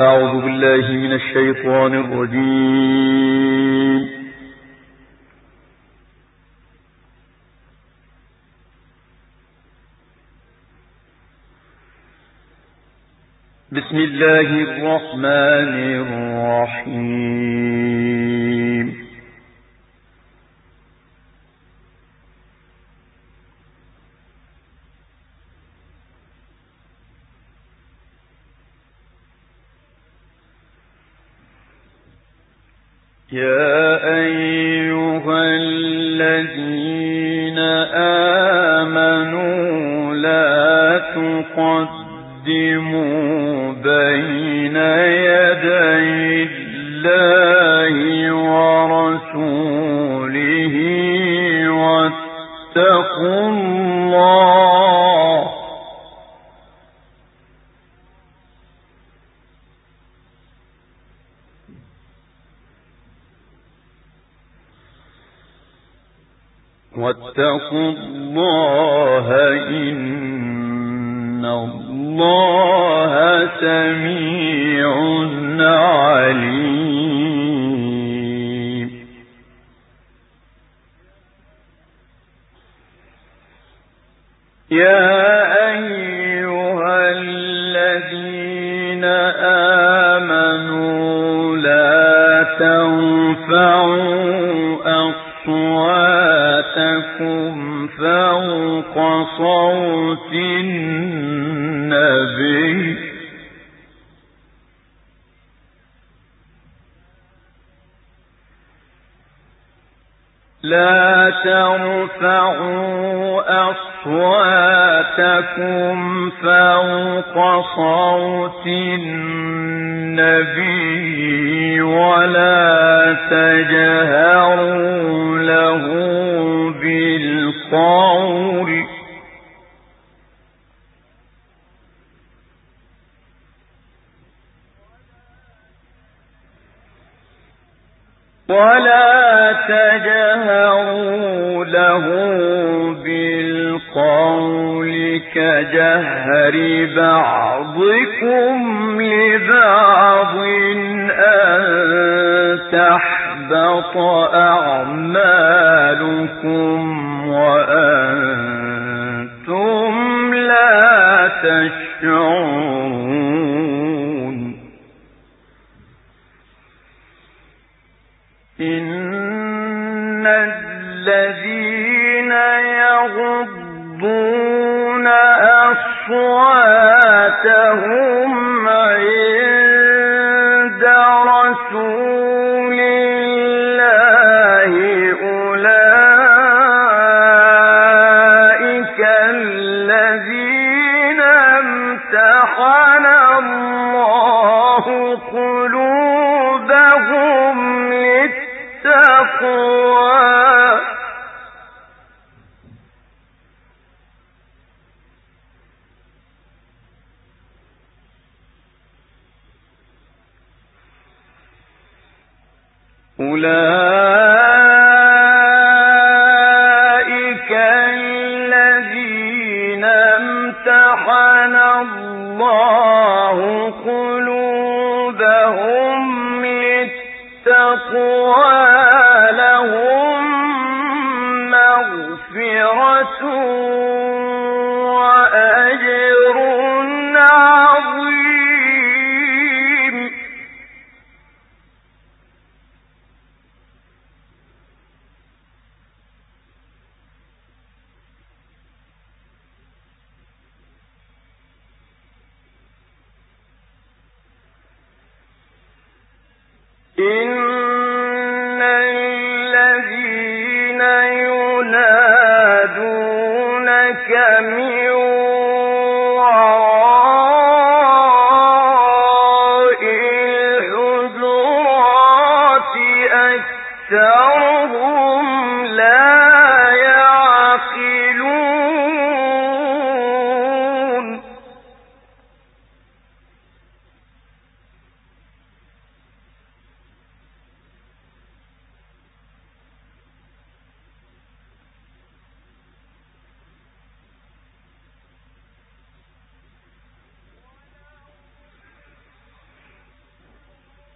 أعوذ بالله من الشيطان الرجيم. بسم الله الرحمن الرحيم. يا أيها الذين آمنوا لا تقدموا بين يدي الله ورسوله واتقوا الله إن الله سميع عليم. يا أيها الذين آمنوا لا ترفعوا أصواتكم فوق صوت النبي ولا تجهروا له بالقول كجهر بعضكم لبعض أن تحبط أعمالكم وأنتم لا تشعرون. إن الذين يغضون أصواتهم عند رسول الله أولئك الذين امتحن الله قلوبهم للتقوى أولئك الذين امتحن الله قلوبهم للتقوى لهم مغفرة وأجر عظيم. إن الذين ينادونك من وراء الحجرات أكثرهم لا يعقلون.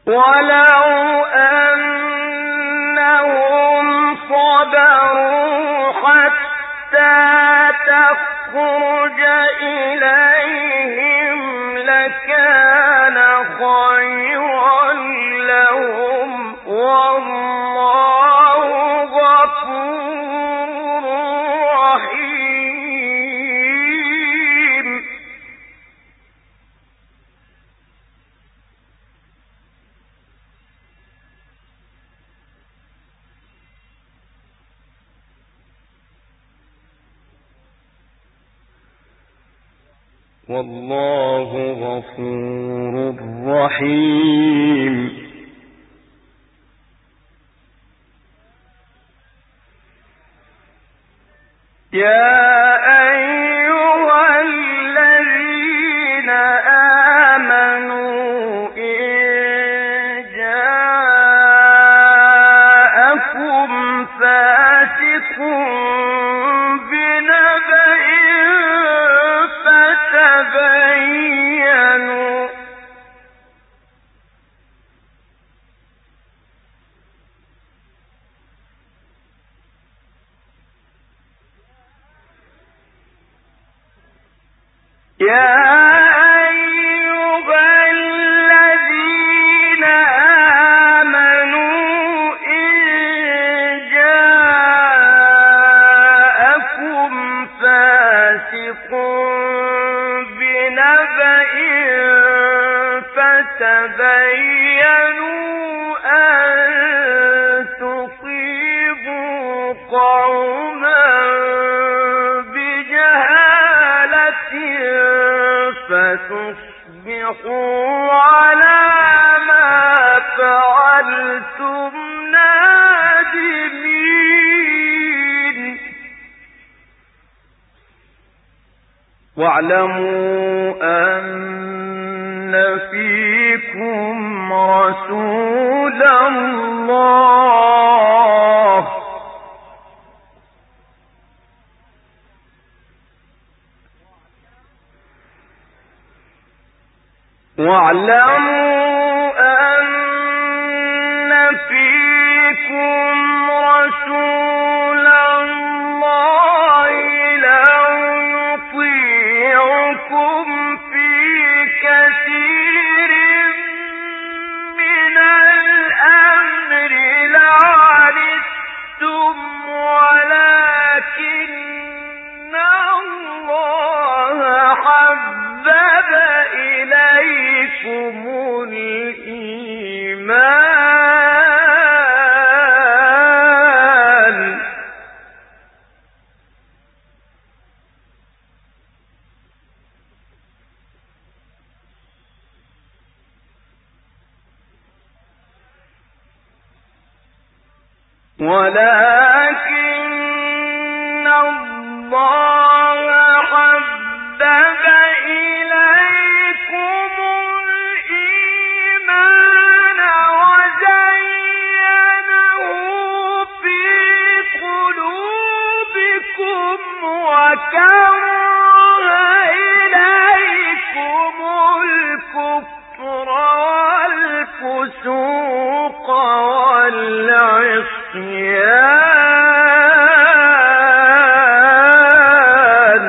ولو أنهم صبروا حتى تخرج إليهم لكان خيرا لهم والله غفور رحيم. والله غفور رحيم. يا أيها الذين آمنوا إن جاءكم فاسق بنبأ فتبينوا يا أيها الذين آمنوا إن جاءكم فاسق بنبأ فتبينوا أن تصيبوا قوما فتصبحوا على ما فعلتم نادمين. واعلموا أن فيكم رسول الله لو يطيعكم في كثير من الأمر لعنتم ولكن الله حبب إليكم الإيمان ولكن الله حبب إليكم الإيمان وزينه في قلوبكم وكره إليكم الكفر والفسوق والعصيان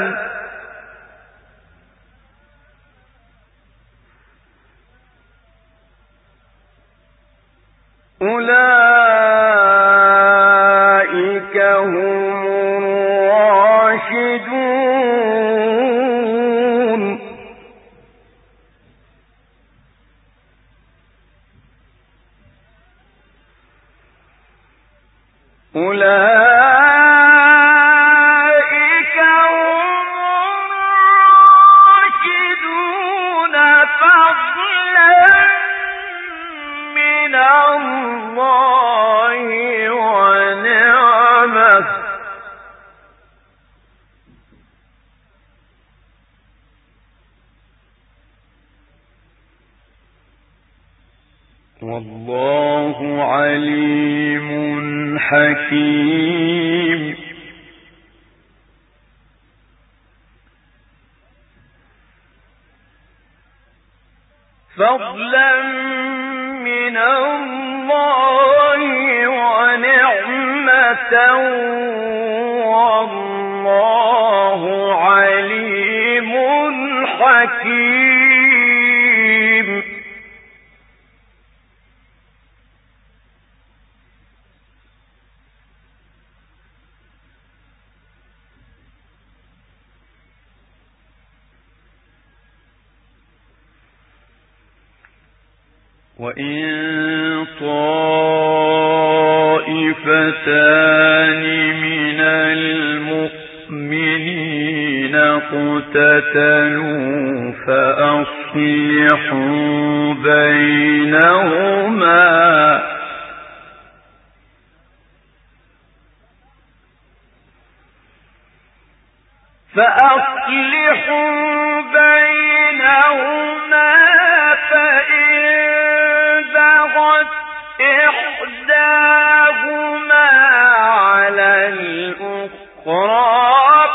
أولئك هم الراشدون. أولئك هم الراشدون فضلا من الله ونعمة والله عليم حكيم. فضلا من من الله ونعمة والله عليم حكيم. وإن طائفتان من المؤمنين اقتتلوا فأصلحوا بينهما فإن بغت إحداهما على الأخرى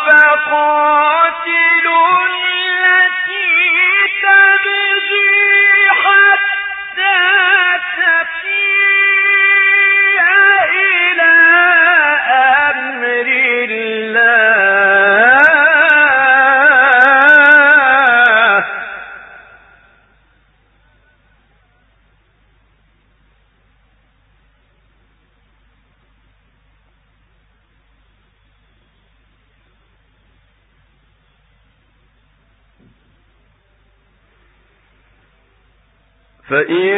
فقاتلوا التي تبغي حتى تفيء إلى أمر الله فإن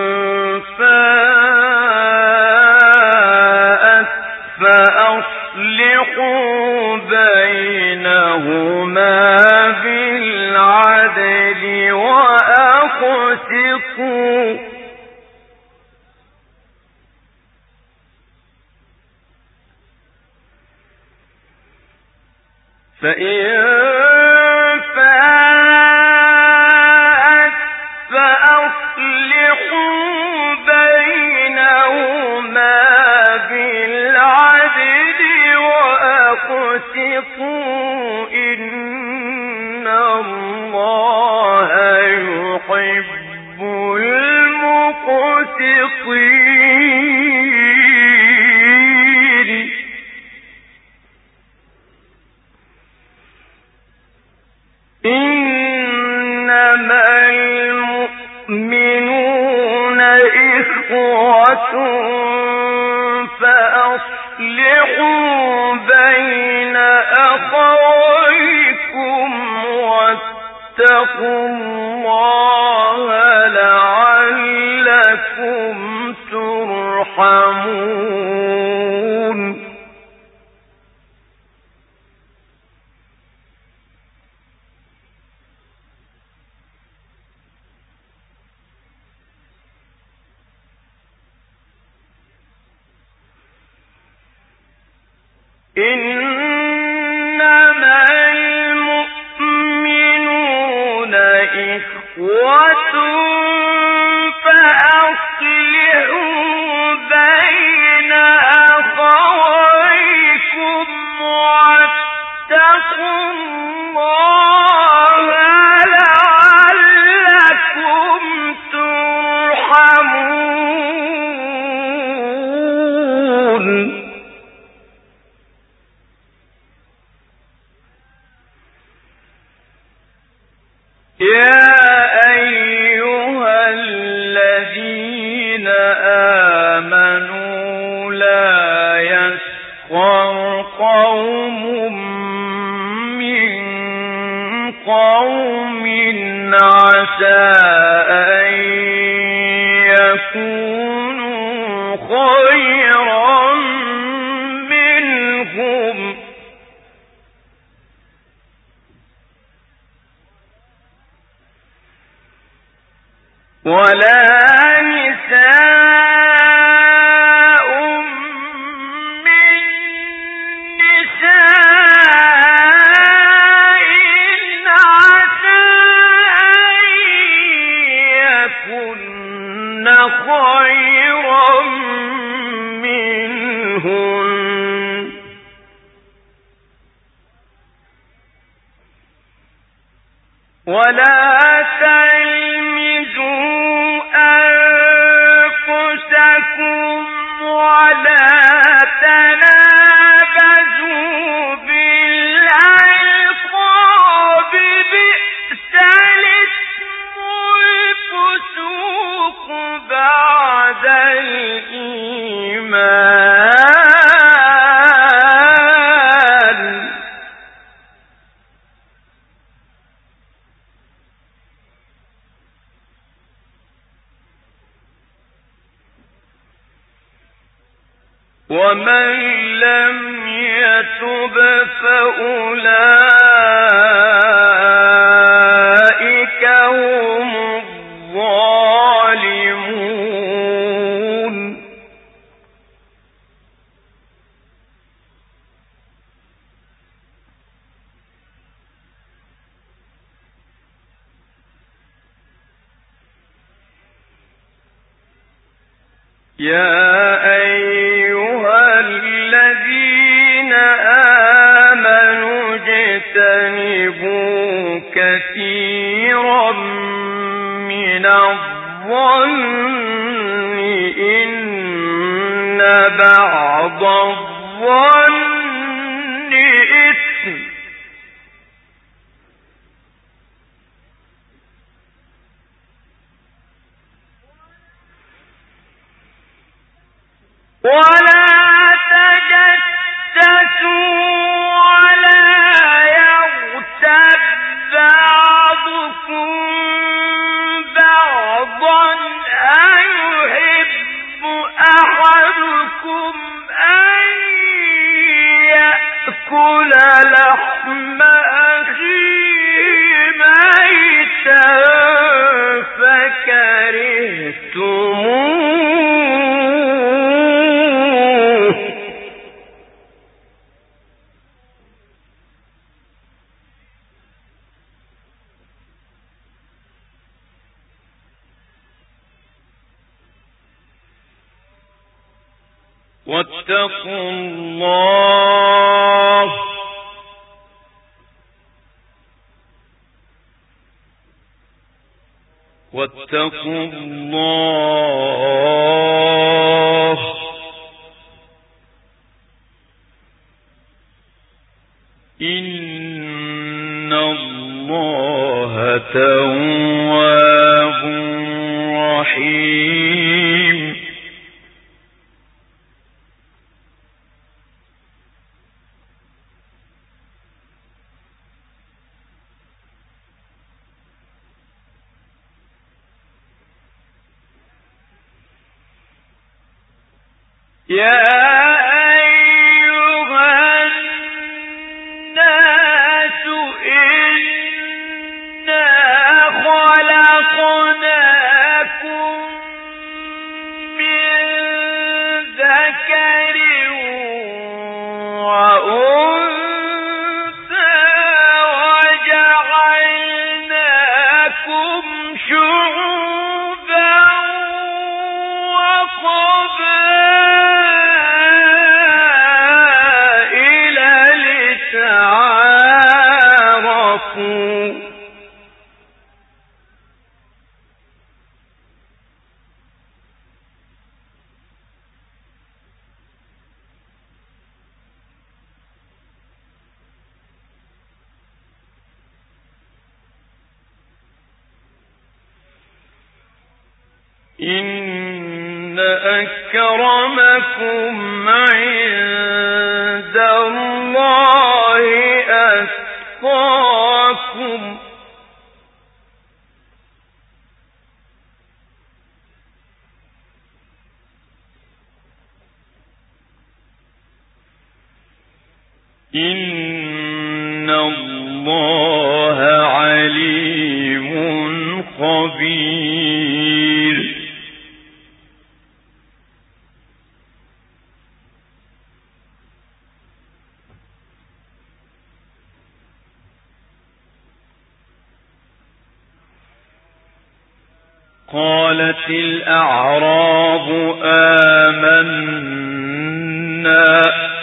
فاءت فأصلحوا بينهما بالعدل وأقسطوا إن الله يحب المقسطين. إنما المؤمنون إخوة فأصلحوا بين أخويكم واتقوا الله لعلكم ترحمون. إنما المؤمنون إخوة فأصلحوا بين أخويكم واتقوا الله لعلكم ترحمون. يا أيها الذين آمنوا لا يسخر قوم من قوم عسى أن يكونوا خيرا منهم ولا نساء من نساء عسى أن يكن خيرا منهن ولا تلمزوا أنفسكم الإيمان ومن لم يتب فأولئك هم الظالمون يا أيها الذين آمنوا اجتنبوا كثيرا من الظن إن بعض الظن إثم ولا تجسسوا ولا يغتب بعضكم بعضا أيحب أحدكم أن يأكل لحم أخيه ميتا فكرهتموه واتقوا الله إن الله تواب رحيم يا أيها الناس إنا خلقناكم من ذكر وأنثى وجعلناكم شعوبا وقبائل لتعارفوا إن أكرمكم عند الله أتقاكم إن الله عليم خبير قالت الأعراب آمنا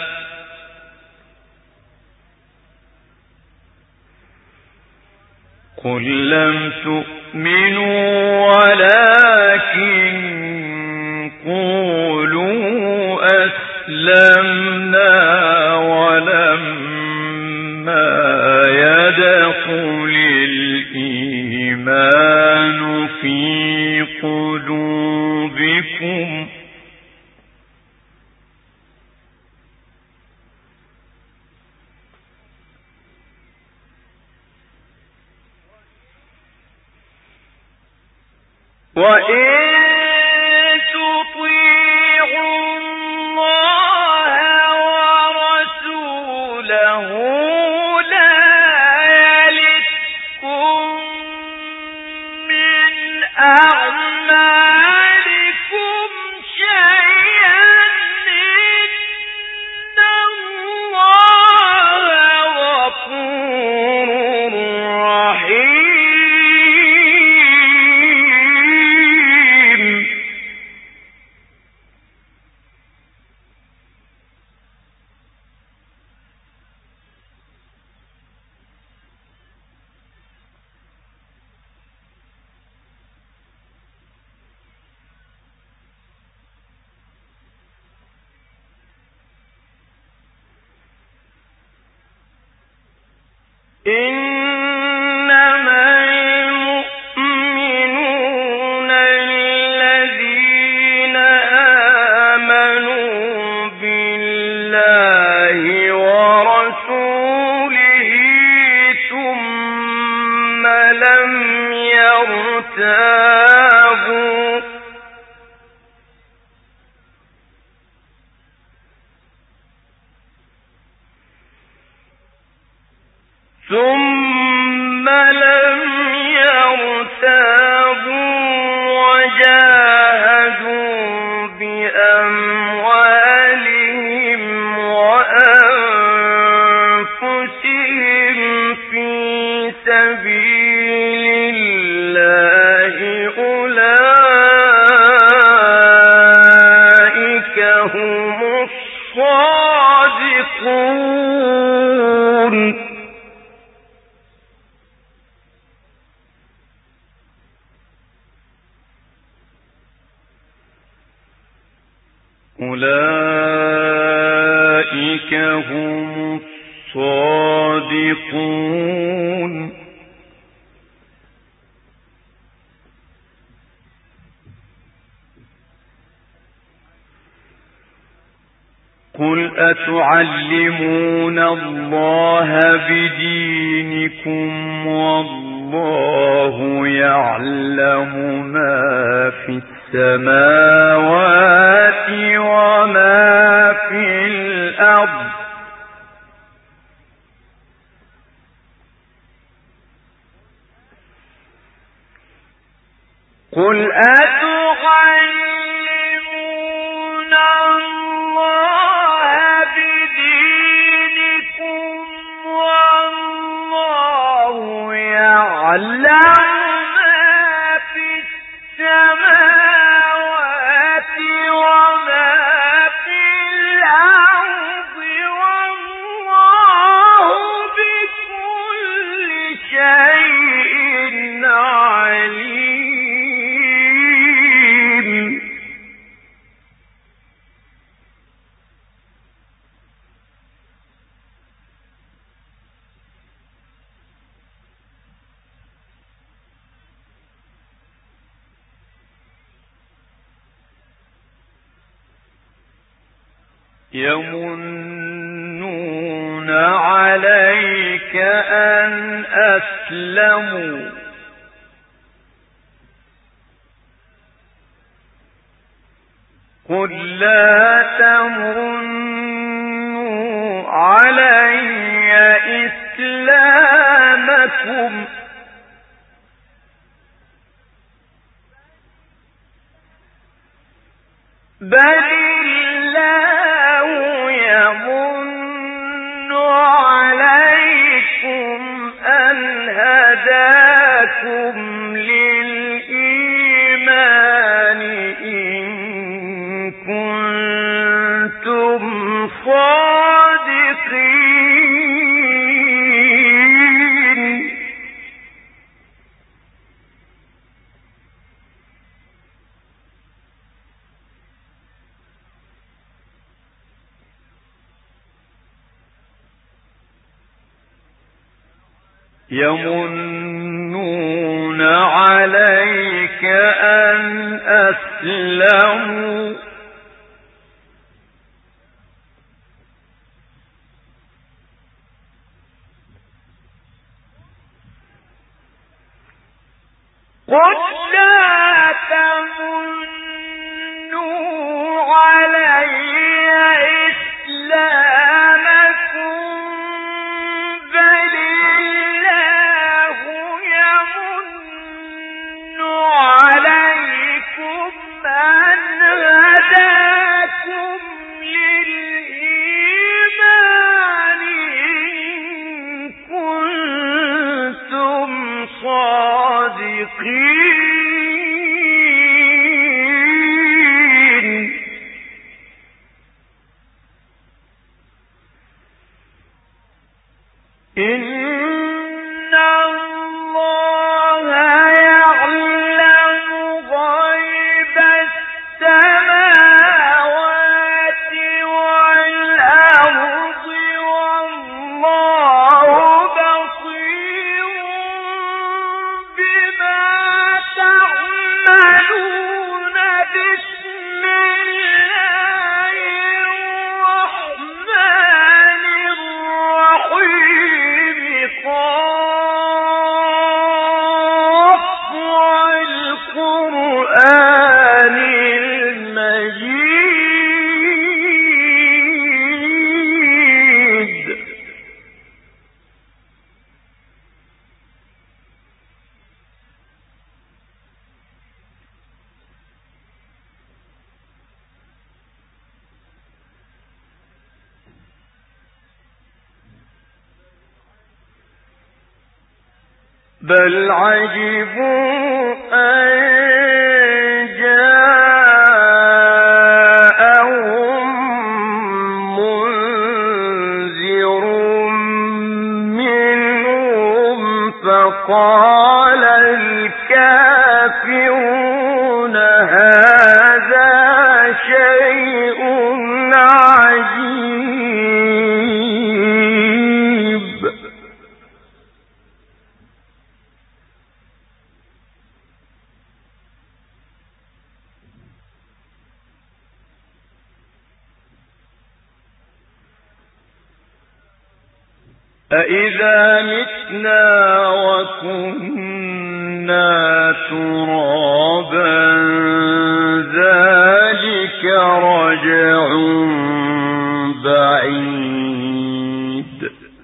قل لم تؤمنوا ولكن قولوا أسلمنا ولما يدخل الإيمان في قلوبكم دينكم وإن تطيعوا الله ورسوله لا يلتكم من أعمالكم شيئا إن الله غفور رحيم. إنما المؤمنون الذين آمنوا بالله ورسوله ثم لم يرتابوا وجاهدوا بأموالهم وأنفسهم في سبيل الله أولئك هم الصادقون. أولئك هم الصادقون. قل أتعلمون الله بدينكم والله يعلم ما في السماوات وما في الأرض قل أتعلمون الله بدينكم والله يعلم ما في السماوات وما في الأرض والله بكل شيء عليم. يمنون عليك أن أسلموا قل لا تمنوا علي إسلامكم بل الله يمن عليكم أن هداكم للإيمان إن كنتم صادقين. يمنون عليك أن أسلموا بل عجبوا أن جاءهم منذر منهم فقال الكافرون هذا شيء عجيب. أَإِذَا مِتْنَا وَكُنَّا تُرَابًا ذَلِكَ رَجْعٌ بَعِيدٌ.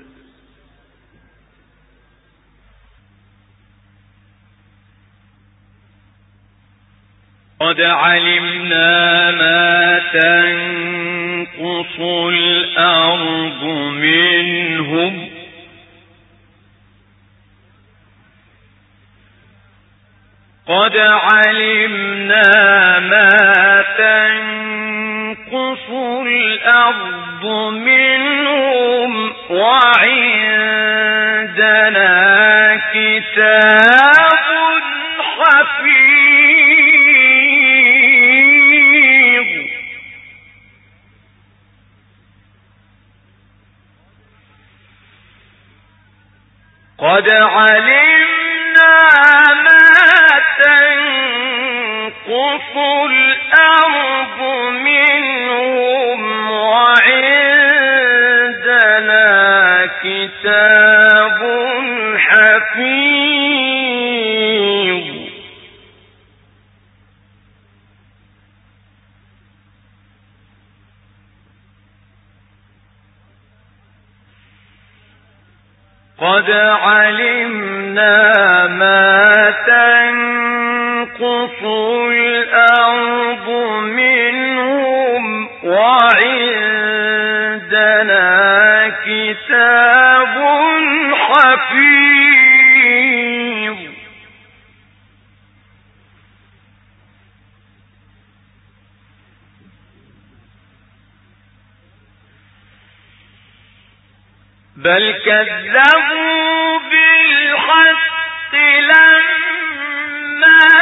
قَدْ عَلِمْنَا مَا تَنقُصُ الْأَرْضُ مِنْهُمْ قد علمنا ما تنقص الأرض منهم وعندنا كتاب حفيظ. قد علمنا ما تنقص الأرض منهم وعندنا كتاب حفيظ. قد علمنا ما تنقص الأرض منهم وعندنا كتاب حفيظ. بل كذبوا بالحق لما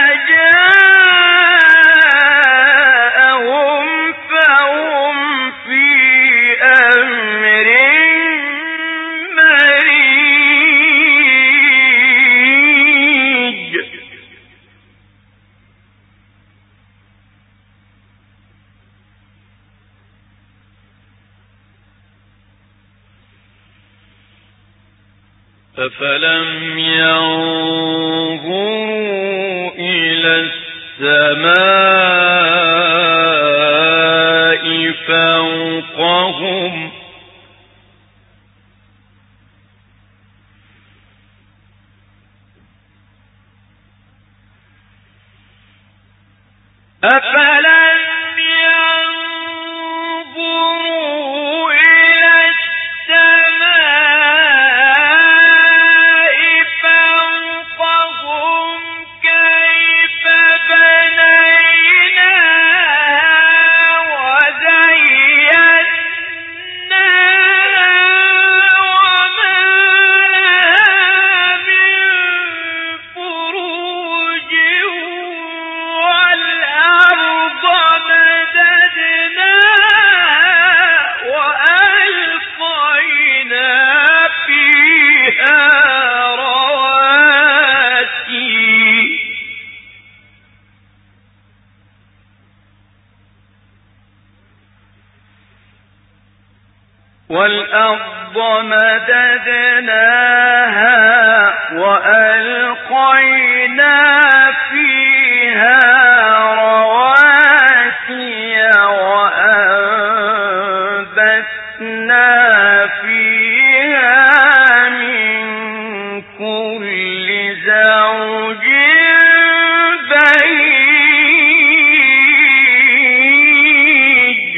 جاءهم فهم في أمر مريج. أفلم ينظروا إلى السماء فوقهم أفلم ينظروا إلى السماء فوقهم كيف بنيناها وزيناها وما لها من فروج والأرض مددناها وألقينا فيها رواسي وأنبتنا فيها من كل زوج بهيج.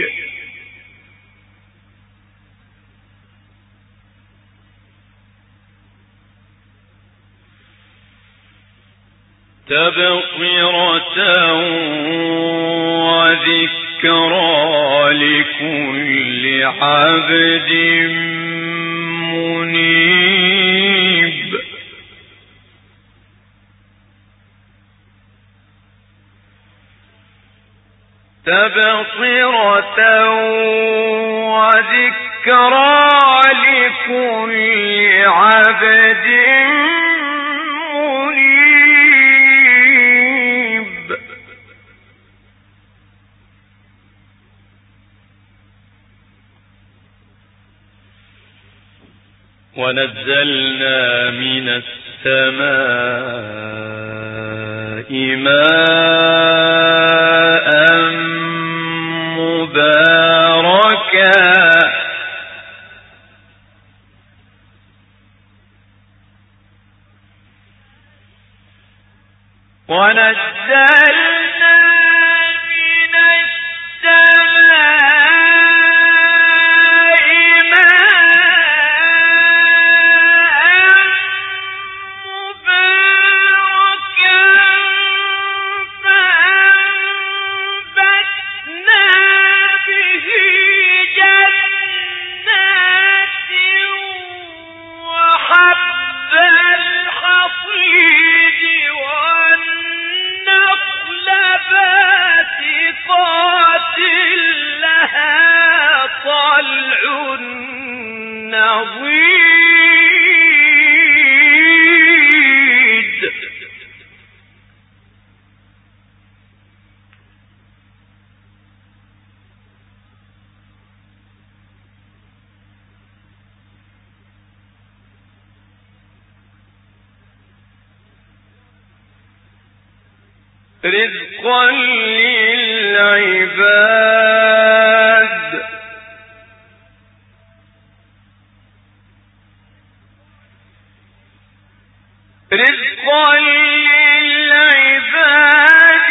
تبصرة وذكرى لكل عبد منيب. تبصرة وذكرى لكل عبد منيب. ونزلنا من السماء ماء مباركا ونزلنا من السماء ماء مباركا فأنبتنا به جنات وحب الحصيد والنخل باسقات لها طلع نضيد. رزقا للعباد رزقا للعباد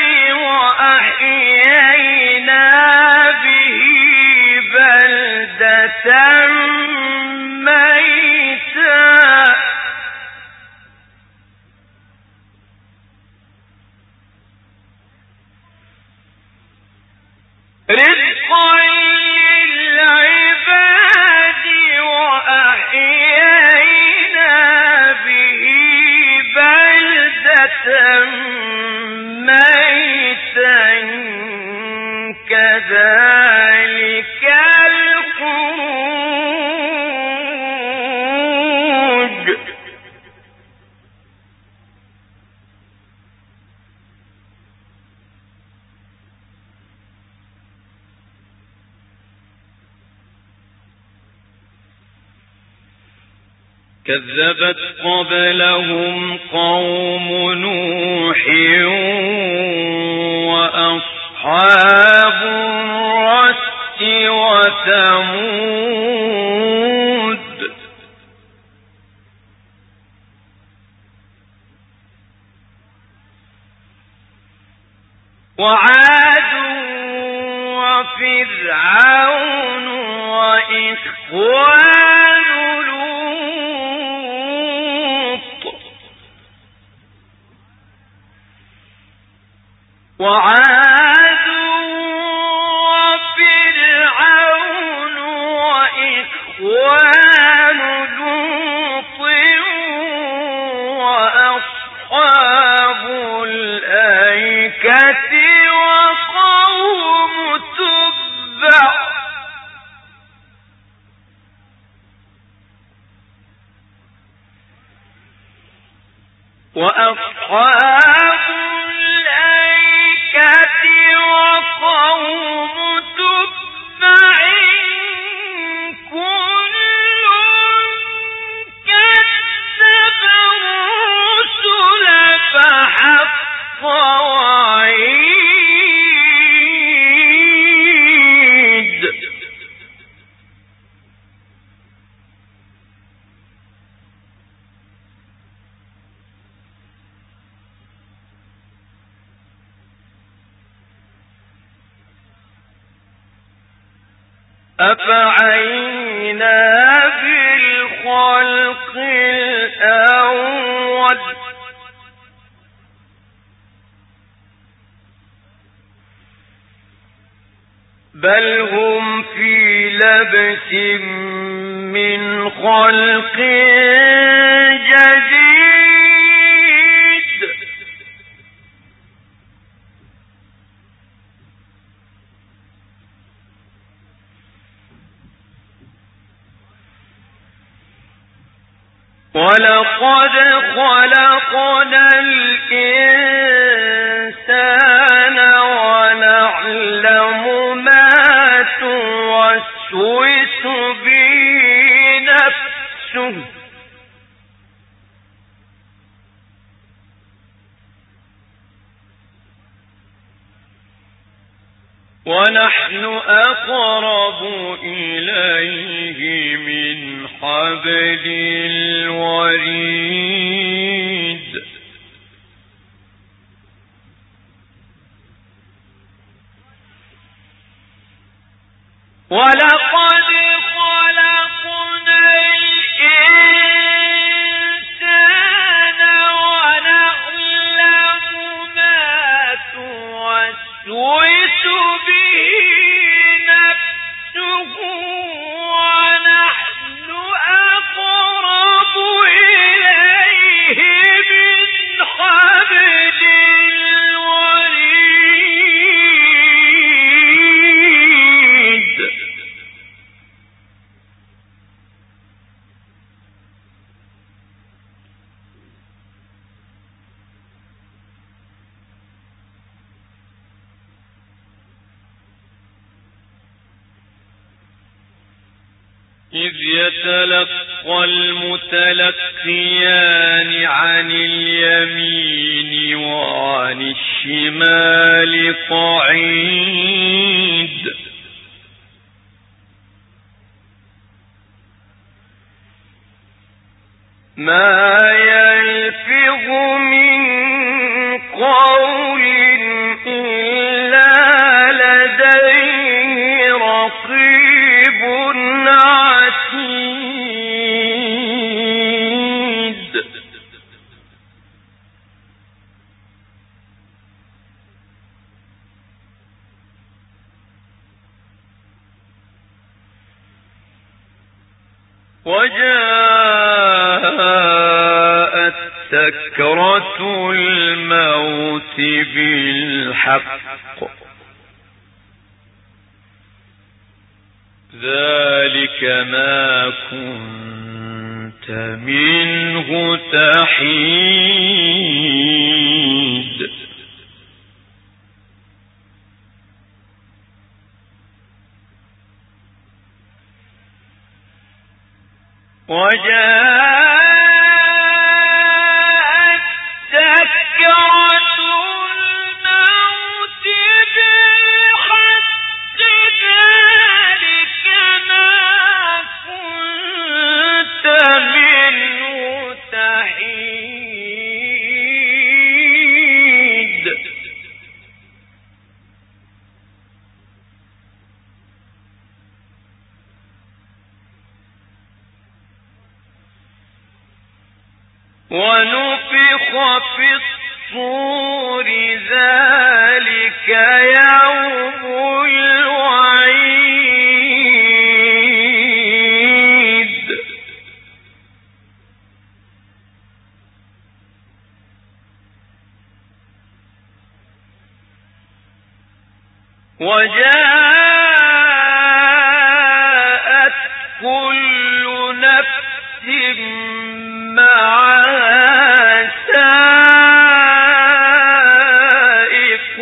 وأحيينا به بلدة ميتا رزقا للعباد وأحيينا به بلدة ميتا كذلك الخروج. كذبت قبلهم قوم نوح وأصحاب الرس وثمود وعاد وفرعون وإخوان لوط وعاد وفرعون وإخوان لوط وأصحاب الأيكة وقوم تبع وأصحاب الأيكة وقوم تبع كل كذب الرسل فحق وعيد. أفعينا بالخلق الأول بل هم في لبس من خلق جديد. ولقد خلقنا الإنسان ونعلم ما توسوس به نفسه ونحن أقرب إليه من حبل الوريد. ولقد خلقنا الإنسان ونعلم ما توسوس به نفسه ونحن أقرب إليه من حبل الوريد. إذ يتلقى المتلقيان عن اليمين وعن الشمال قعيد. ما يلفظ من قول إلا لديه رقيب عتيد. وجاءت سكرة الموت بالحق ذلك ما كنت منه تحيد. وجاءت سكرة الموت بالحق ذلك ما كنت منه تحيد. ونفخ في الصور ذلك يوم الوعيد. وجاءت كل نفس معها سائق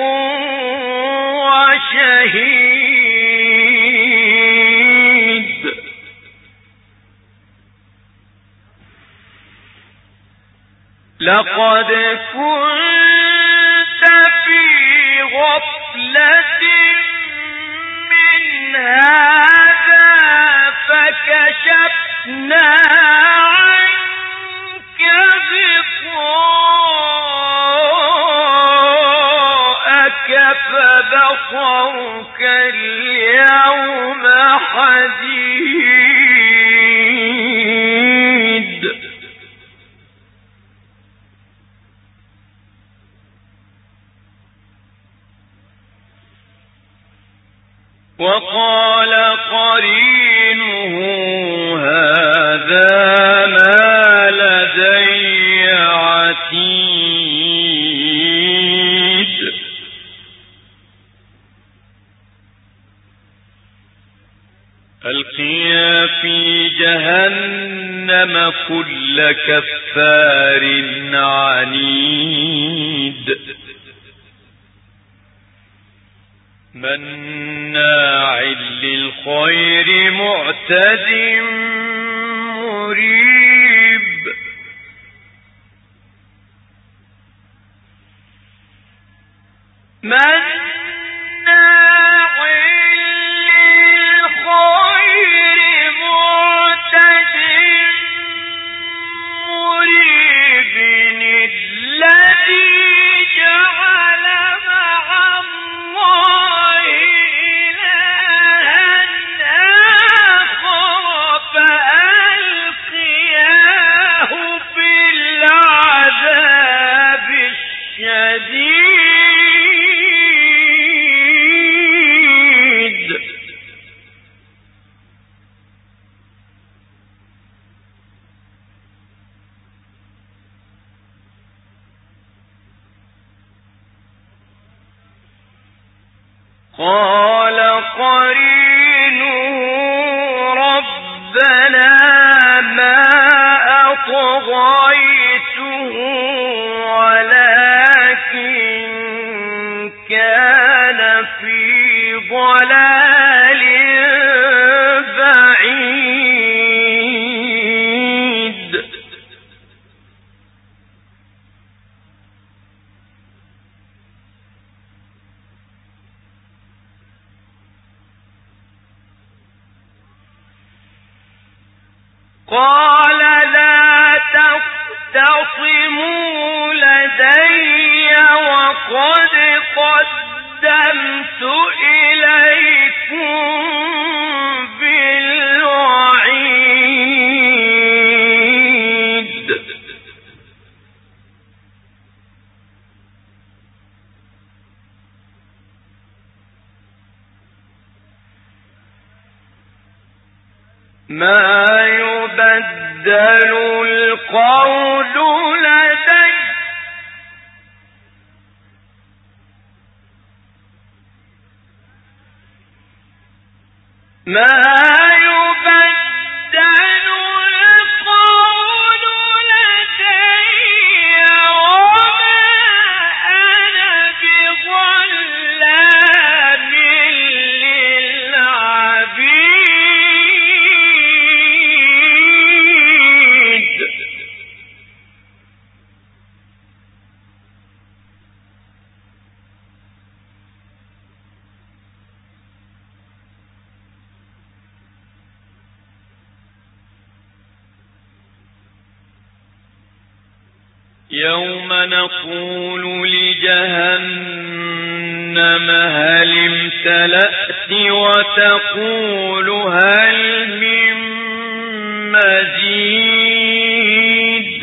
وشهيد. لقد كنت في غفلة من هذا فكشفنا عنك غطاءك فبصرك اليوم حديد. وقال قرينه هذا ما لدي عتيد ألقيا في جهنم كل كفار عنيد مناع للخير معتد مريب مناع للخير معتد مريب الذي جعل مع الله إلها آخر فألقياه في العذاب الشديد قال قرينه ربنا ما أطغيته ولكن كان في ضلال بعيد قال لا تختصموا لدي وقد قدمت إليكم بالوعيد ما يبدل القول لدي ما يبدل القول لدي وما أنا بظلام للعبيد يوم نقول لجهنم هل امتلأت وتقول هل من مزيد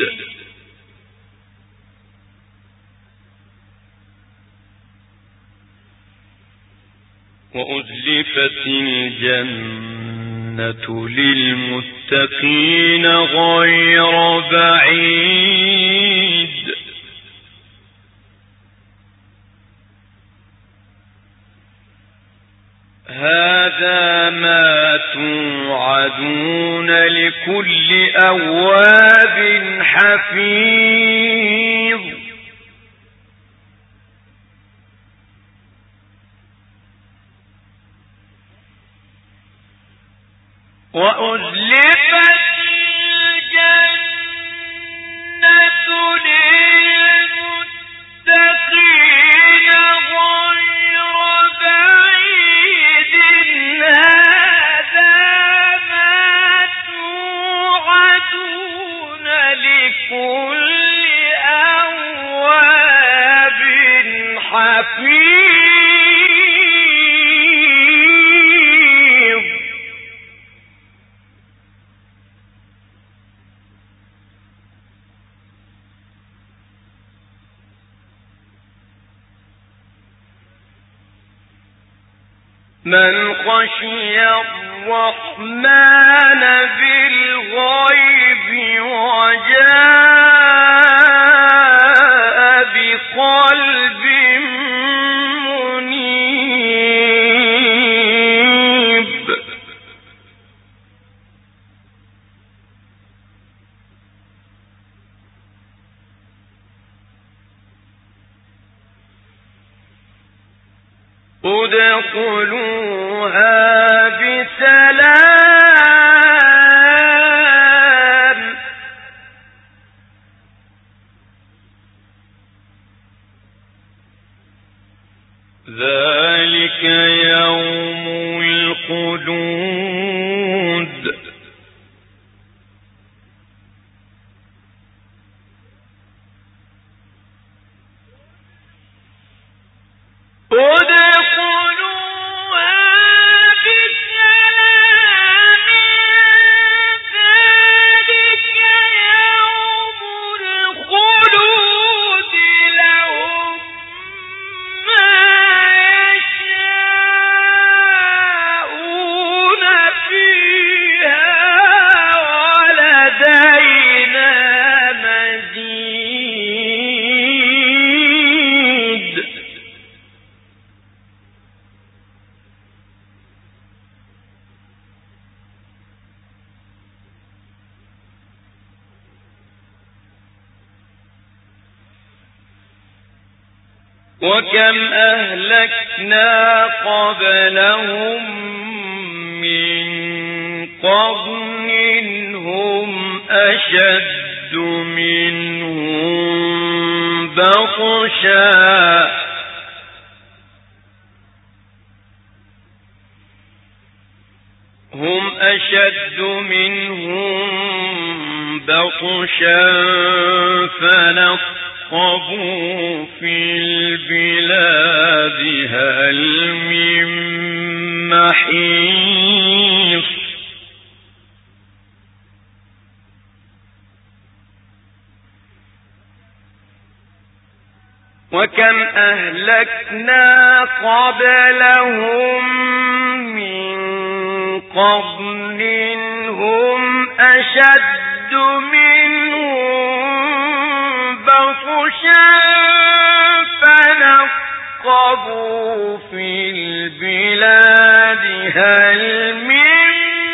وأزلفت الجنة للمتقين غير بعيد هذا ما توعدون لكل أواب حفيظ وأزلفت الجنة للمتقين غير بعيد هذا ما توعدون لكل أواب حفيظ من خشي الرحمن بالغيب وجاء بقلب منيب. ادخلوها بسلام ذلك يوم الخلود. وكم أهلكنا قبلهم من قرن هم أشد منهم بطشا فنقبوا في البلاد هل من محيص. وكم أهلكنا قبلهم من قرن هم أشد منهم بطشا فنقبوا في البلاد هل من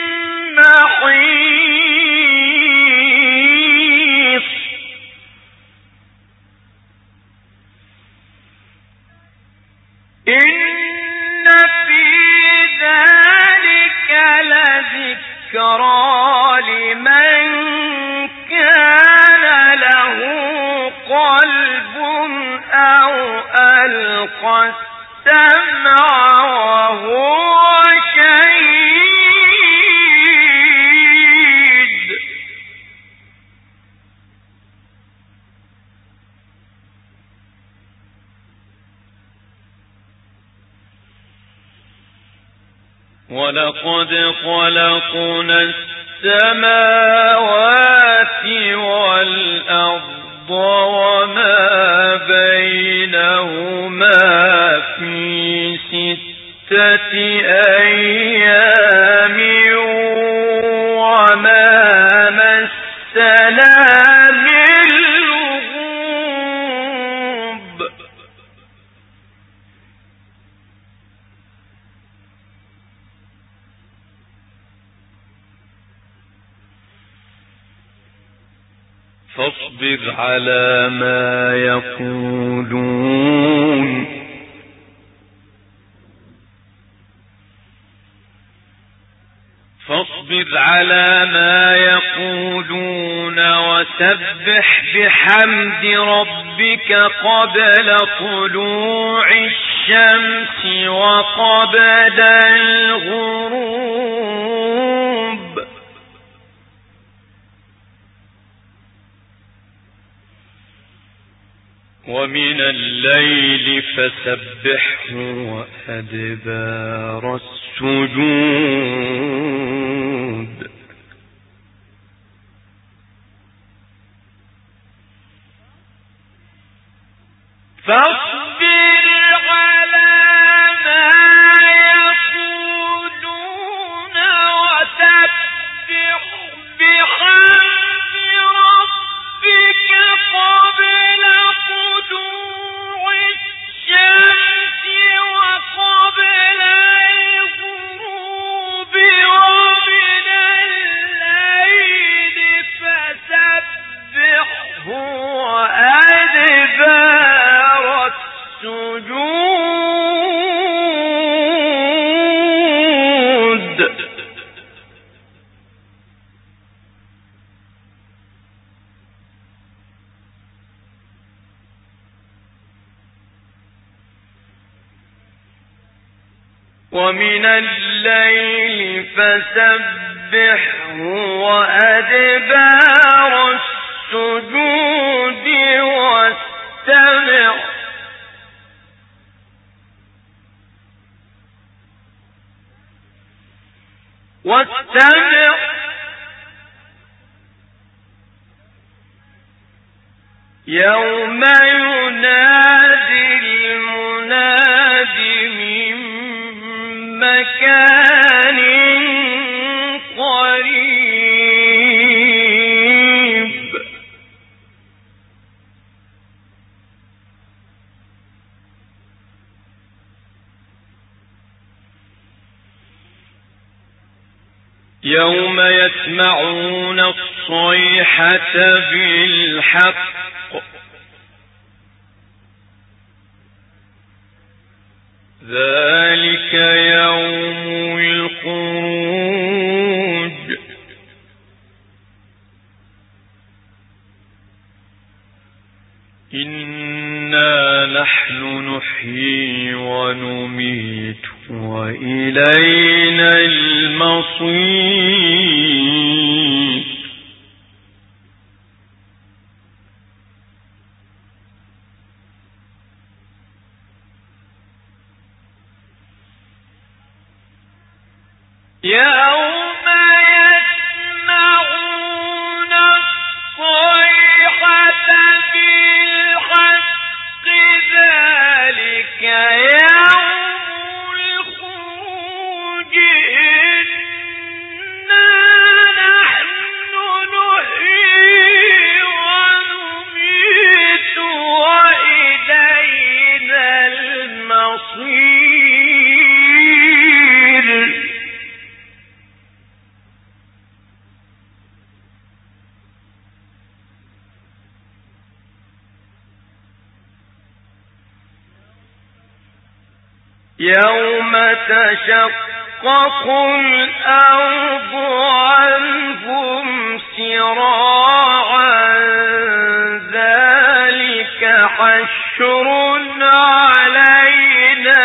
محيص. إن في ذلك لذكرى لمن كان له قلب أو ألقى السمع وهو شهيد. ولقد خلقنا السماوات والأرض وما بينهما في 6 أيام وما مسنا من لغوب. فاصبر على ما يقولون وسبح بحمد ربك قبل طلوع الشمس وقبل الغروب ومن الليل فسبحه وأدبار السجود. فاصبر على ما يقولون ومن الليل فسبحه وأدبار السجود واستمع يوم ينادي المناد من مكان قريب يوم يسمعون الصيحة بالحق ذلك يوم الخروج إنا نحن نحيي ونميت وإلينا المصير يوم يسمعون الصيحة بالحق ذلك يوم الخروج إنا نحن نحيي ونميت وإلينا المصير يوم تشقق الأرض عنهم سراعا ذلك حشر علينا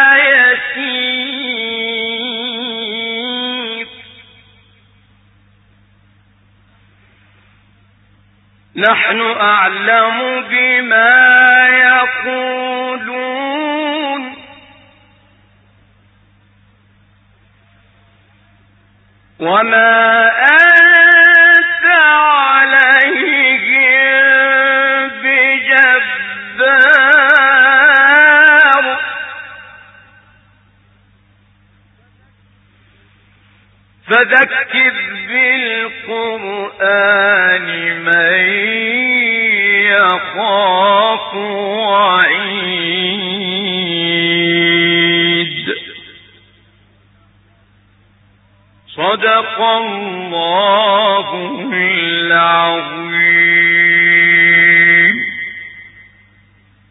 يسير نحن أعلم بما يقولون وما أنت عليهم بجبار فذكر بالقرآن من يخاف وعيد صدق الله